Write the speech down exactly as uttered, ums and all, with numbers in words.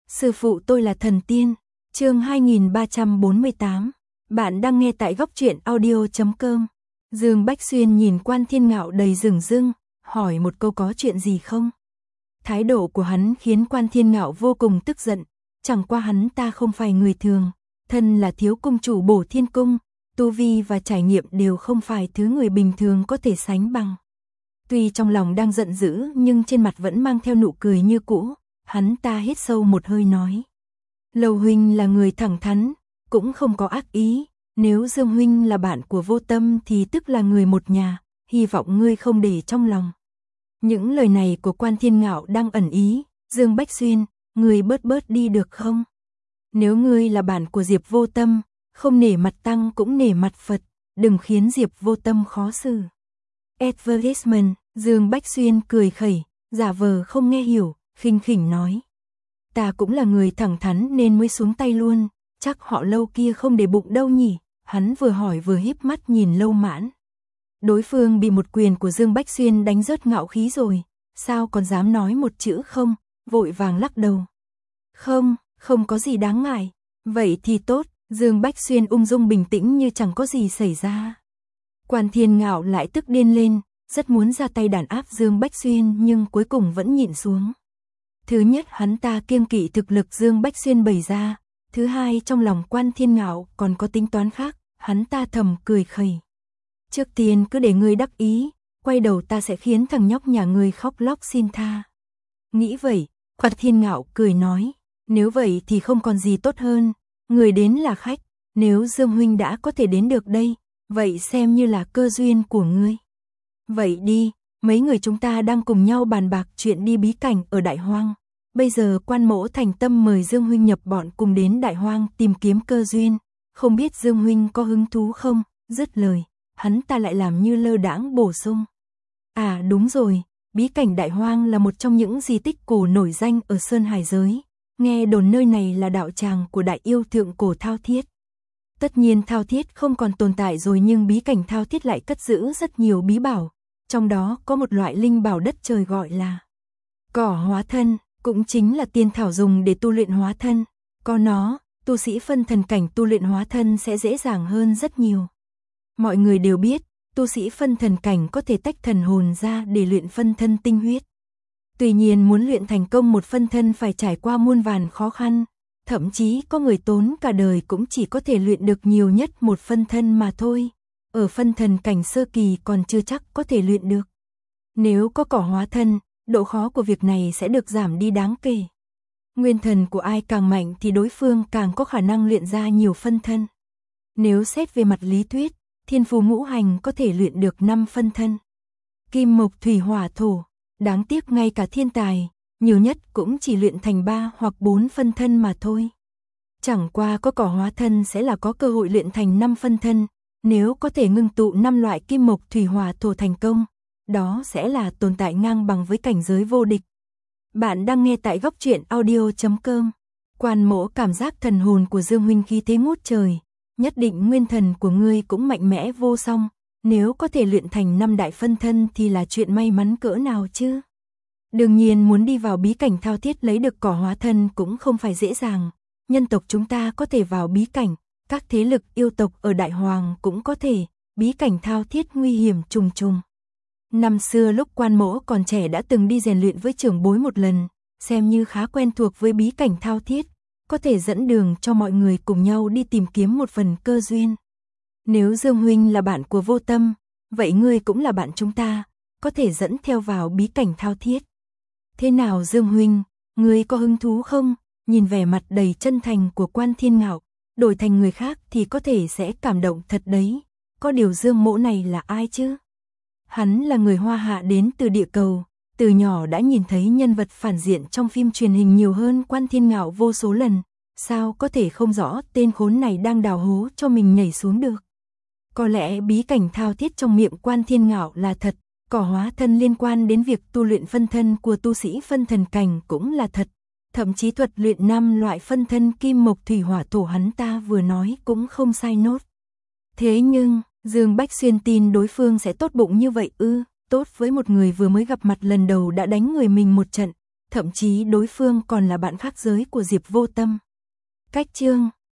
Sư phụ tôi là thần tiên. Chương hai nghìn ba trăm bốn mươi tám. Bạn đang nghe tại góc truyện audio chấm com. Dương Bách Xuyên nhìn Quan Thiên Ngạo đầy rừng rưng, hỏi một câu có chuyện gì không? Thái độ của hắn khiến Quan Thiên Ngạo vô cùng tức giận, chẳng qua hắn ta không phải người thường, thân là thiếu cung chủ Bổ Thiên Cung, tu vi và trải nghiệm đều không phải thứ người bình thường có thể sánh bằng. Tuy trong lòng đang giận dữ nhưng trên mặt vẫn mang theo nụ cười như cũ, hắn ta hít sâu một hơi nói. Lầu huynh là người thẳng thắn, cũng không có ác ý, nếu Dương huynh là bạn của Vô Tâm thì tức là người một nhà, hy vọng ngươi không để trong lòng. Những lời này của Quan Thiên Ngạo đang ẩn ý, Dương Bách Xuyên, ngươi bớt bớt đi được không? Nếu ngươi là bạn của Diệp Vô Tâm, không nể mặt tăng cũng nể mặt Phật, đừng khiến Diệp Vô Tâm khó xử. Advertisement, Dương Bách Xuyên cười khẩy, giả vờ không nghe hiểu, khinh khỉnh nói. Ta cũng là người thẳng thắn nên mới xuống tay luôn, chắc họ Lâu kia không để bụng đâu nhỉ, hắn vừa hỏi vừa híp mắt nhìn Lâu Mãn. Đối phương bị một quyền của Dương Bách Xuyên đánh rớt ngạo khí rồi, sao còn dám nói một chữ không, vội vàng lắc đầu. Không, không có gì đáng ngại, vậy thì tốt, Dương Bách Xuyên ung dung bình tĩnh như chẳng có gì xảy ra. Quan Thiên Ngạo lại tức điên lên, rất muốn ra tay đàn áp Dương Bách Xuyên nhưng cuối cùng vẫn nhịn xuống. Thứ nhất hắn ta kiêng kỵ thực lực Dương Bách Xuyên bày ra, thứ hai trong lòng Quan Thiên Ngạo còn có tính toán khác, hắn ta thầm cười khẩy. Trước tiên cứ để ngươi đắc ý, quay đầu ta sẽ khiến thằng nhóc nhà ngươi khóc lóc xin tha. Nghĩ vậy, Quan Thiên Ngạo cười nói, nếu vậy thì không còn gì tốt hơn, người đến là khách, nếu Dương huynh đã có thể đến được đây, vậy xem như là cơ duyên của ngươi. Vậy đi, mấy người chúng ta đang cùng nhau bàn bạc chuyện đi bí cảnh ở Đại Hoang. Bây giờ Quan mỗ thành tâm mời Dương huynh nhập bọn cùng đến Đại Hoang tìm kiếm cơ duyên, không biết Dương huynh có hứng thú không? Dứt lời, hắn ta lại làm như lơ đãng bổ sung. À đúng rồi, bí cảnh Đại Hoang là một trong những di tích cổ nổi danh ở Sơn Hải giới, nghe đồn nơi này là đạo tràng của đại yêu thượng cổ Thao Thiết. Tất nhiên Thao Thiết không còn tồn tại rồi nhưng bí cảnh Thao Thiết lại cất giữ rất nhiều bí bảo, trong đó có một loại linh bảo đất trời gọi là cỏ hóa thân, cũng chính là tiên thảo dùng để tu luyện hóa thân, có nó, tu sĩ phân thần cảnh tu luyện hóa thân sẽ dễ dàng hơn rất nhiều. Mọi người đều biết, tu sĩ phân thần cảnh có thể tách thần hồn ra để luyện phân thân tinh huyết. Tuy nhiên muốn luyện thành công một phân thân phải trải qua muôn vàn khó khăn, thậm chí có người tốn cả đời cũng chỉ có thể luyện được nhiều nhất một phân thân mà thôi. Ở phân thần cảnh sơ kỳ còn chưa chắc có thể luyện được. Nếu có cỏ hóa thân, độ khó của việc này sẽ được giảm đi đáng kể. Nguyên thần của ai càng mạnh thì đối phương càng có khả năng luyện ra nhiều phân thân. Nếu xét về mặt lý thuyết, thiên phù ngũ hành có thể luyện được năm phân thân. Kim mộc thủy hỏa thổ, đáng tiếc ngay cả thiên tài, nhiều nhất cũng chỉ luyện thành ba hoặc bốn phân thân mà thôi. Chẳng qua có cỏ hóa thân sẽ là có cơ hội luyện thành năm phân thân, nếu có thể ngưng tụ năm loại kim mộc thủy hỏa thổ thành công, đó sẽ là tồn tại ngang bằng với cảnh giới vô địch. Bạn đang nghe tại góc truyện audio chấm com. Quan mỗ cảm giác thần hồn của Dương huynh khí thế ngút trời, nhất định nguyên thần của ngươi cũng mạnh mẽ vô song, nếu có thể luyện thành năm đại phân thân thì là chuyện may mắn cỡ nào chứ. Đương nhiên muốn đi vào bí cảnh Thao Thiết lấy được cỏ hóa thân cũng không phải dễ dàng, nhân tộc chúng ta có thể vào bí cảnh, các thế lực yêu tộc ở Đại Hoàng cũng có thể, bí cảnh Thao Thiết nguy hiểm trùng trùng. Năm xưa lúc Quan mỗ còn trẻ đã từng đi rèn luyện với trưởng bối một lần, xem như khá quen thuộc với bí cảnh Thao Thiết, có thể dẫn đường cho mọi người cùng nhau đi tìm kiếm một phần cơ duyên. Nếu Dương huynh là bạn của Vô Tâm, vậy ngươi cũng là bạn chúng ta, có thể dẫn theo vào bí cảnh Thao Thiết. Thế nào Dương huynh, ngươi có hứng thú không? Nhìn vẻ mặt đầy chân thành của Quan Thiên Ngạo, đổi thành người khác thì có thể sẽ cảm động thật đấy. Có điều Dương mỗ này là ai chứ? Hắn là người Hoa Hạ đến từ địa cầu, từ nhỏ đã nhìn thấy nhân vật phản diện trong phim truyền hình nhiều hơn Quan Thiên Ngạo vô số lần, sao có thể không rõ tên khốn này đang đào hố cho mình nhảy xuống được. Có lẽ bí cảnh Thao Thiết trong miệng Quan Thiên Ngạo là thật, cỏ hóa thân liên quan đến việc tu luyện phân thân của tu sĩ phân thần cảnh cũng là thật, thậm chí thuật luyện năm loại phân thân kim mộc thủy hỏa thổ hắn ta vừa nói cũng không sai nốt. Thế nhưng, Dương Bách Xuyên tin đối phương sẽ tốt bụng như vậy ư? Tốt với một người vừa mới gặp mặt lần đầu đã đánh người mình một trận, thậm chí đối phương còn là bạn khác giới của Diệp Vô Tâm. Cách chương